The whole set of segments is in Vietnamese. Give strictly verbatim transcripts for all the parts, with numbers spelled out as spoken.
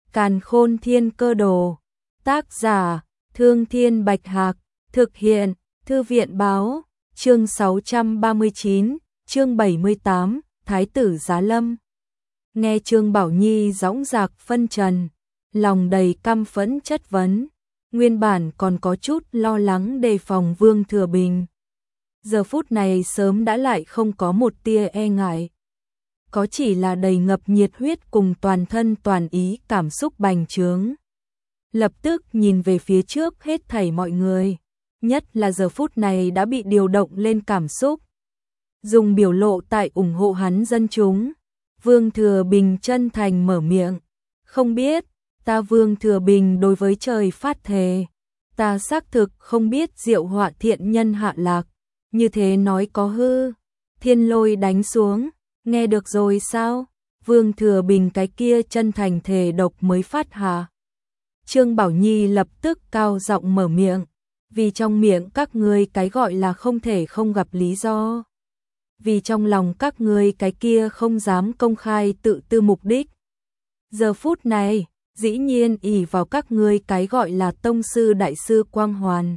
Càn Khôn Thiên Cơ Đồ. Tác giả: Thương Thiên Bạch Hạc. Thực hiện: Thư viện báo. Chương sáu trăm ba mươi chín, chương bảy mươi tám, Thái tử Giá Lâm. Nghe Trương Bảo Nhi dõng dạc phân trần, lòng đầy căm phẫn chất vấn, nguyên bản còn có chút lo lắng đề phòng Vương Thừa Bình. Giờ phút này sớm đã lại không có một tia e ngại, có chỉ là đầy ngập nhiệt huyết cùng toàn thân toàn ý cảm xúc bành trướng. Lập tức nhìn về phía trước hết thảy mọi người, nhất là giờ phút này đã bị điều động lên cảm xúc. Dùng biểu lộ tại ủng hộ hắn dân chúng, Vương Thừa Bình chân thành mở miệng, không biết, ta Vương Thừa Bình đối với trời phát thề, ta xác thực không biết diệu họa thiện nhân hạ lạc, như thế nói có hư. Thiên lôi đánh xuống, nghe được rồi sao? Vương Thừa Bình cái kia chân thành thề độc mới phát hạ. Trương Bảo Nhi lập tức cao giọng mở miệng, vì trong miệng các ngươi cái gọi là không thể không gặp lý do. Vì trong lòng các ngươi cái kia không dám công khai tự tư mục đích. Giờ phút này, dĩ nhiên ỷ vào các ngươi cái gọi là tông sư đại sư quang hoàn.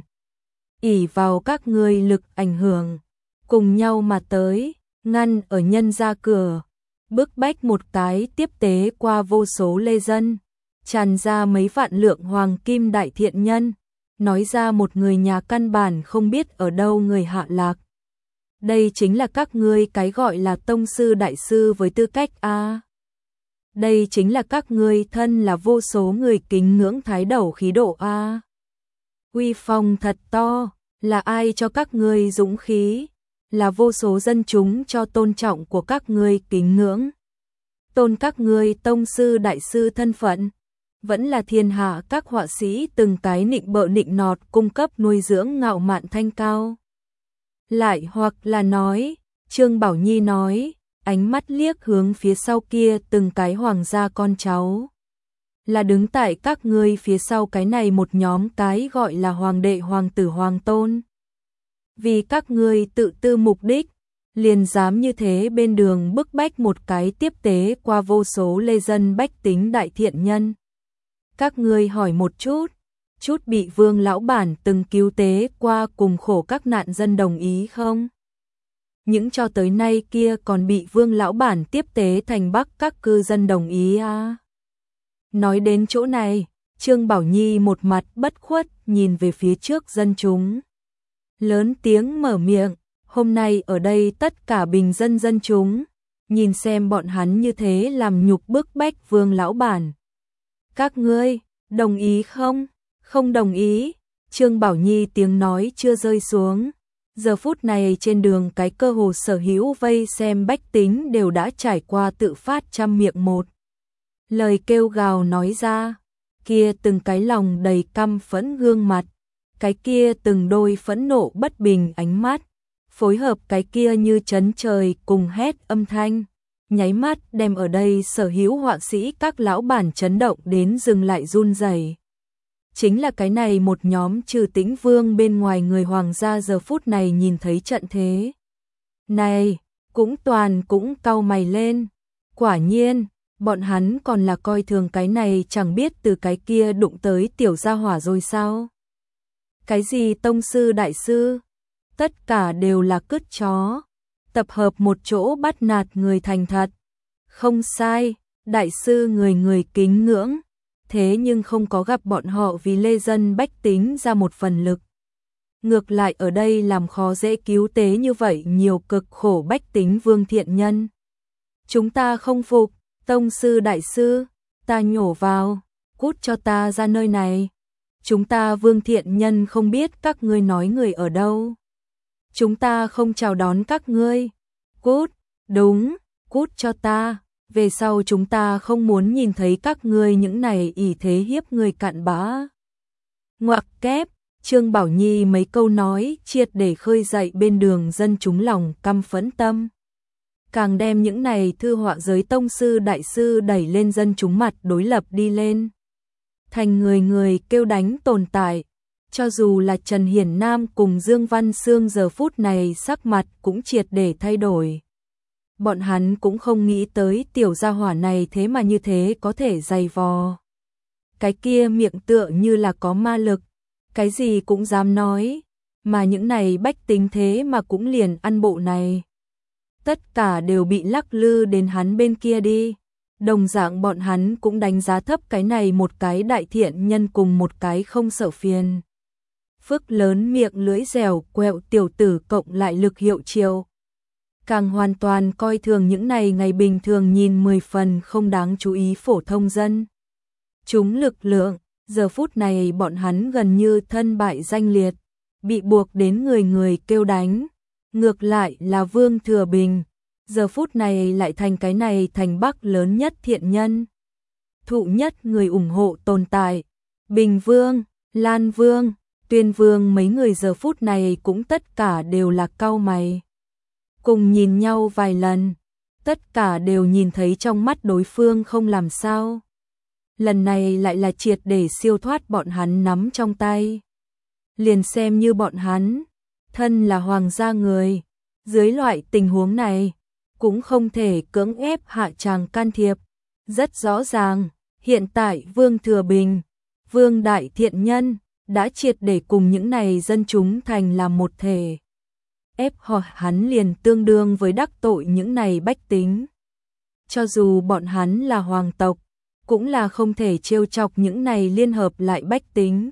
ỷ vào các ngươi lực ảnh hưởng, cùng nhau mà tới, ngăn ở nhân ra cửa, bức bách một cái tiếp tế qua vô số lê dân, tràn ra mấy vạn lượng hoàng kim đại thiện nhân, nói ra một người nhà căn bản không biết ở đâu người hạ lạc. Đây chính là các ngươi cái gọi là tông sư đại sư với tư cách a. Đây chính là các ngươi thân là vô số người kính ngưỡng thái đầu khí độ a. Uy phong thật to, là ai cho các ngươi dũng khí, là vô số dân chúng cho tôn trọng của các ngươi kính ngưỡng. Tôn các ngươi tông sư đại sư thân phận, vẫn là thiên hạ các họa sĩ từng cái nịnh bợ nịnh nọt cung cấp nuôi dưỡng ngạo mạn thanh cao. Lại hoặc là nói, Trương Bảo Nhi nói, ánh mắt liếc hướng phía sau kia từng cái hoàng gia con cháu. Là đứng tại các ngươi phía sau cái này một nhóm cái gọi là hoàng đệ hoàng tử hoàng tôn. Vì các ngươi tự tư mục đích, liền dám như thế bên đường bức bách một cái tiếp tế qua vô số lê dân bách tính đại thiện nhân. Các ngươi hỏi một chút, chút bị Vương lão bản từng cứu tế qua cùng khổ các nạn dân đồng ý không? Những cho tới nay kia còn bị Vương lão bản tiếp tế thành Bắc các cư dân đồng ý à? Nói đến chỗ này, Trương Bảo Nhi một mặt bất khuất nhìn về phía trước dân chúng. Lớn tiếng mở miệng, hôm nay ở đây tất cả bình dân dân chúng, nhìn xem bọn hắn như thế làm nhục bức bách Vương lão bản. Các ngươi, đồng ý không? Không đồng ý. Trương Bảo Nhi tiếng nói chưa rơi xuống. Giờ phút này trên đường cái cơ hồ sở hữu vây xem bách tính đều đã trải qua tự phát trăm miệng một lời kêu gào nói ra, kia từng cái lòng đầy căm phẫn gương mặt, cái kia từng đôi phẫn nộ bất bình ánh mắt, phối hợp cái kia như chấn trời cùng hét âm thanh, nháy mắt đem ở đây sở hữu họa sĩ các lão bản chấn động đến dừng lại run rẩy. Chính là cái này một nhóm trừ Tĩnh Vương bên ngoài người hoàng gia giờ phút này nhìn thấy trận thế này, cũng toàn cũng cau mày lên. Quả nhiên, bọn hắn còn là coi thường cái này chẳng biết từ cái kia đụng tới tiểu gia hỏa rồi sao? Cái gì tông sư đại sư? Tất cả đều là cứt chó, tập hợp một chỗ bắt nạt người thành thật. Không sai, đại sư người người kính ngưỡng, thế nhưng không có gặp bọn họ vì lê dân bách tính ra một phần lực. Ngược lại ở đây làm khó dễ cứu tế như vậy nhiều cực khổ bách tính Vương thiện nhân. Chúng ta không phục, tông sư đại sư, ta nhổ vào, cút cho ta ra nơi này. Chúng ta Vương thiện nhân không biết các ngươi nói người ở đâu. Chúng ta không chào đón các ngươi. Cút, đúng, cút cho ta. Về sau chúng ta không muốn nhìn thấy các ngươi những này ỷ thế hiếp người cặn bã. Ngoặc kép, Trương Bảo Nhi mấy câu nói triệt để khơi dậy bên đường dân chúng lòng căm phẫn tâm. Càng đem những này thư họa giới tông sư đại sư đẩy lên dân chúng mặt đối lập đi lên. Thành người người kêu đánh tồn tại, cho dù là Trần Hiển Nam cùng Dương Văn Sương giờ phút này sắc mặt cũng triệt để thay đổi. Bọn hắn cũng không nghĩ tới tiểu gia hỏa này thế mà như thế có thể dày vò. cái kia miệng tựa như là có ma lực, cái gì cũng dám nói, mà những này bách tính thế mà cũng liền ăn bộ này. Tất cả đều bị lắc lư đến hắn bên kia đi. Đồng dạng bọn hắn cũng đánh giá thấp cái này một cái đại thiện nhân cùng một cái không sợ phiền phức lớn miệng lưỡi dẻo quẹo tiểu tử cộng lại lực hiệu triệu. Càng hoàn toàn coi thường những này ngày bình thường nhìn mười phần không đáng chú ý phổ thông dân. Chúng lực lượng, giờ phút này bọn hắn gần như thân bại danh liệt, bị buộc đến người người kêu đánh. Ngược lại là Vương Thừa Bình, giờ phút này lại thành cái này thành Bắc lớn nhất thiện nhân. Thụ nhất người ủng hộ tồn tại. Bình Vương, Lan Vương, Tuyên Vương mấy người giờ phút này cũng tất cả đều là cau mày. Cùng nhìn nhau vài lần, tất cả đều nhìn thấy trong mắt đối phương không làm sao. Lần này lại là triệt để siêu thoát bọn hắn nắm trong tay. Liền xem như bọn hắn, thân là hoàng gia người, dưới loại tình huống này, cũng không thể cưỡng ép hạ tràng can thiệp. Rất rõ ràng, hiện tại Vương Thừa Bình, Vương Đại Thiện Nhân, đã triệt để cùng những này dân chúng thành làm một thể. Ép họ hắn liền tương đương với đắc tội những này bách tính. Cho dù bọn hắn là hoàng tộc, cũng là không thể trêu chọc những này liên hợp lại bách tính.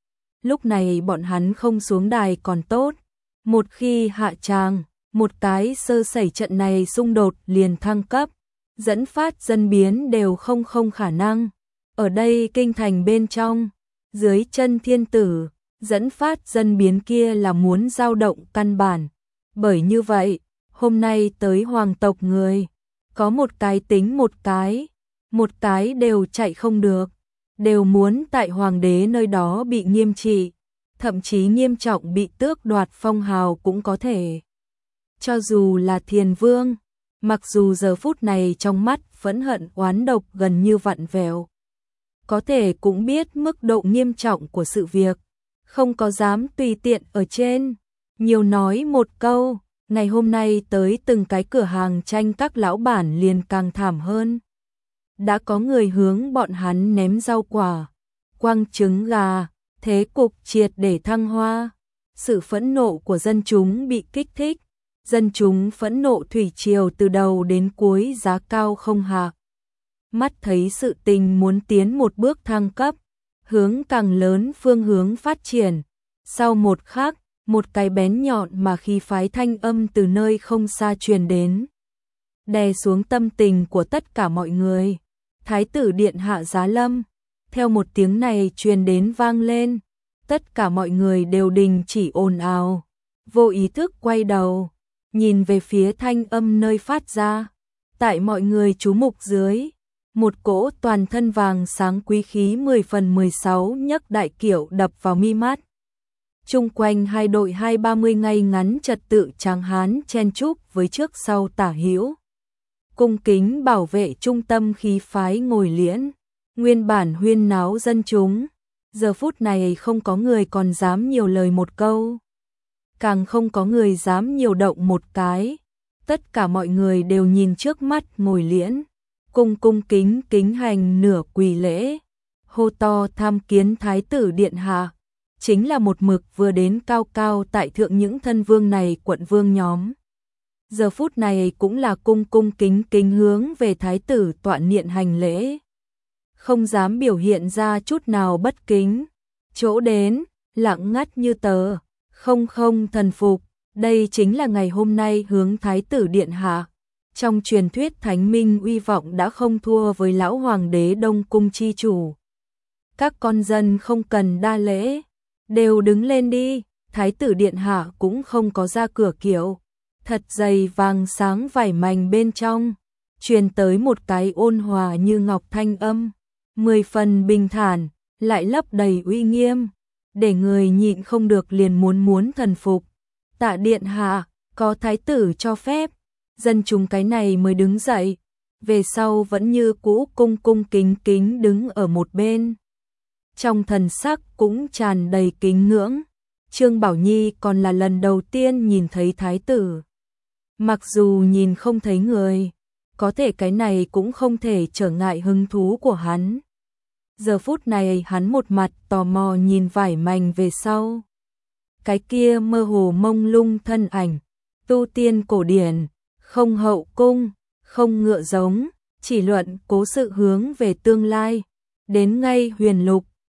Lúc này bọn hắn không xuống đài còn tốt, một khi hạ tràng, một cái sơ sẩy trận này xung đột liền thăng cấp, dẫn phát dân biến đều không không khả năng. Ở đây kinh thành bên trong, dưới chân thiên tử, dẫn phát dân biến kia là muốn dao động căn bản. Bởi như vậy, hôm nay tới hoàng tộc người, có một cái tính một cái, một cái đều chạy không được, đều muốn tại hoàng đế nơi đó bị nghiêm trị, thậm chí nghiêm trọng bị tước đoạt phong hào cũng có thể. Cho dù là Thiền Vương, mặc dù giờ phút này trong mắt phẫn hận oán độc gần như vặn vẹo, có thể cũng biết mức độ nghiêm trọng của sự việc, không có dám tùy tiện ở trên. Nhiều nói một câu, ngày hôm nay tới từng cái cửa hàng tranh các lão bản liền càng thảm hơn. Đã có người hướng bọn hắn ném rau quả, quăng trứng gà, thế cục triệt để thăng hoa. Sự phẫn nộ của dân chúng bị kích thích, dân chúng phẫn nộ thủy triều từ đầu đến cuối giá cao không hạ. Mắt thấy sự tình muốn tiến một bước thăng cấp, hướng càng lớn phương hướng phát triển. Sau một khắc, một cái bén nhọn mà khí phái thanh âm từ nơi không xa truyền đến, đè xuống tâm tình của tất cả mọi người. Thái tử điện hạ giá lâm. Theo một tiếng này truyền đến vang lên, tất cả mọi người đều đình chỉ ồn ào, vô ý thức quay đầu, nhìn về phía thanh âm nơi phát ra. Tại mọi người chú mục dưới, một cỗ toàn thân vàng sáng quý khí mười phần mười sáu nhấc đại kiệu đập vào mi mắt. Chung quanh hai đội hai ba mươi ngay ngắn trật tự tráng hán chen chúc với trước sau tả hữu, cung kính bảo vệ trung tâm khí phái ngồi liễn. Nguyên bản huyên náo dân chúng, giờ phút này không có người còn dám nhiều lời một câu, càng không có người dám nhiều động một cái. Tất cả mọi người đều nhìn trước mắt ngồi liễn, cung cung kính kính hành nửa quỳ lễ, hô to tham kiến thái tử điện hạ. Chính là một mực vừa đến cao cao tại thượng những thân vương này quận vương nhóm. Giờ phút này cũng là cung cung kính kính hướng về thái tử tọa niệm hành lễ, không dám biểu hiện ra chút nào bất kính. Chỗ đến, lặng ngắt như tờ, không không thần phục. Đây chính là ngày hôm nay hướng thái tử điện hạ. Trong truyền thuyết thánh minh uy vọng đã không thua với lão hoàng đế Đông Cung chi chủ. Các con dân không cần đa lễ, đều đứng lên đi. Thái tử điện hạ cũng không có ra cửa kiệu, thật dày vàng sáng vải mảnh bên trong, truyền tới một cái ôn hòa như ngọc thanh âm, mười phần bình thản, lại lấp đầy uy nghiêm, để người nhịn không được liền muốn muốn thần phục. Tạ điện hạ, có thái tử cho phép, dân chúng cái này mới đứng dậy, về sau vẫn như cũ cung cung kính kính đứng ở một bên. Trong thần sắc cũng tràn đầy kính ngưỡng. Trương Bảo Nhi còn là lần đầu tiên nhìn thấy thái tử. Mặc dù nhìn không thấy người, có thể cái này cũng không thể trở ngại hứng thú của hắn. Giờ phút này hắn một mặt tò mò nhìn vải mảnh về sau. Cái kia mơ hồ mông lung thân ảnh, tu tiên cổ điển, không hậu cung, không ngựa giống, chỉ luận cố sự hướng về tương lai, đến ngay huyền lục,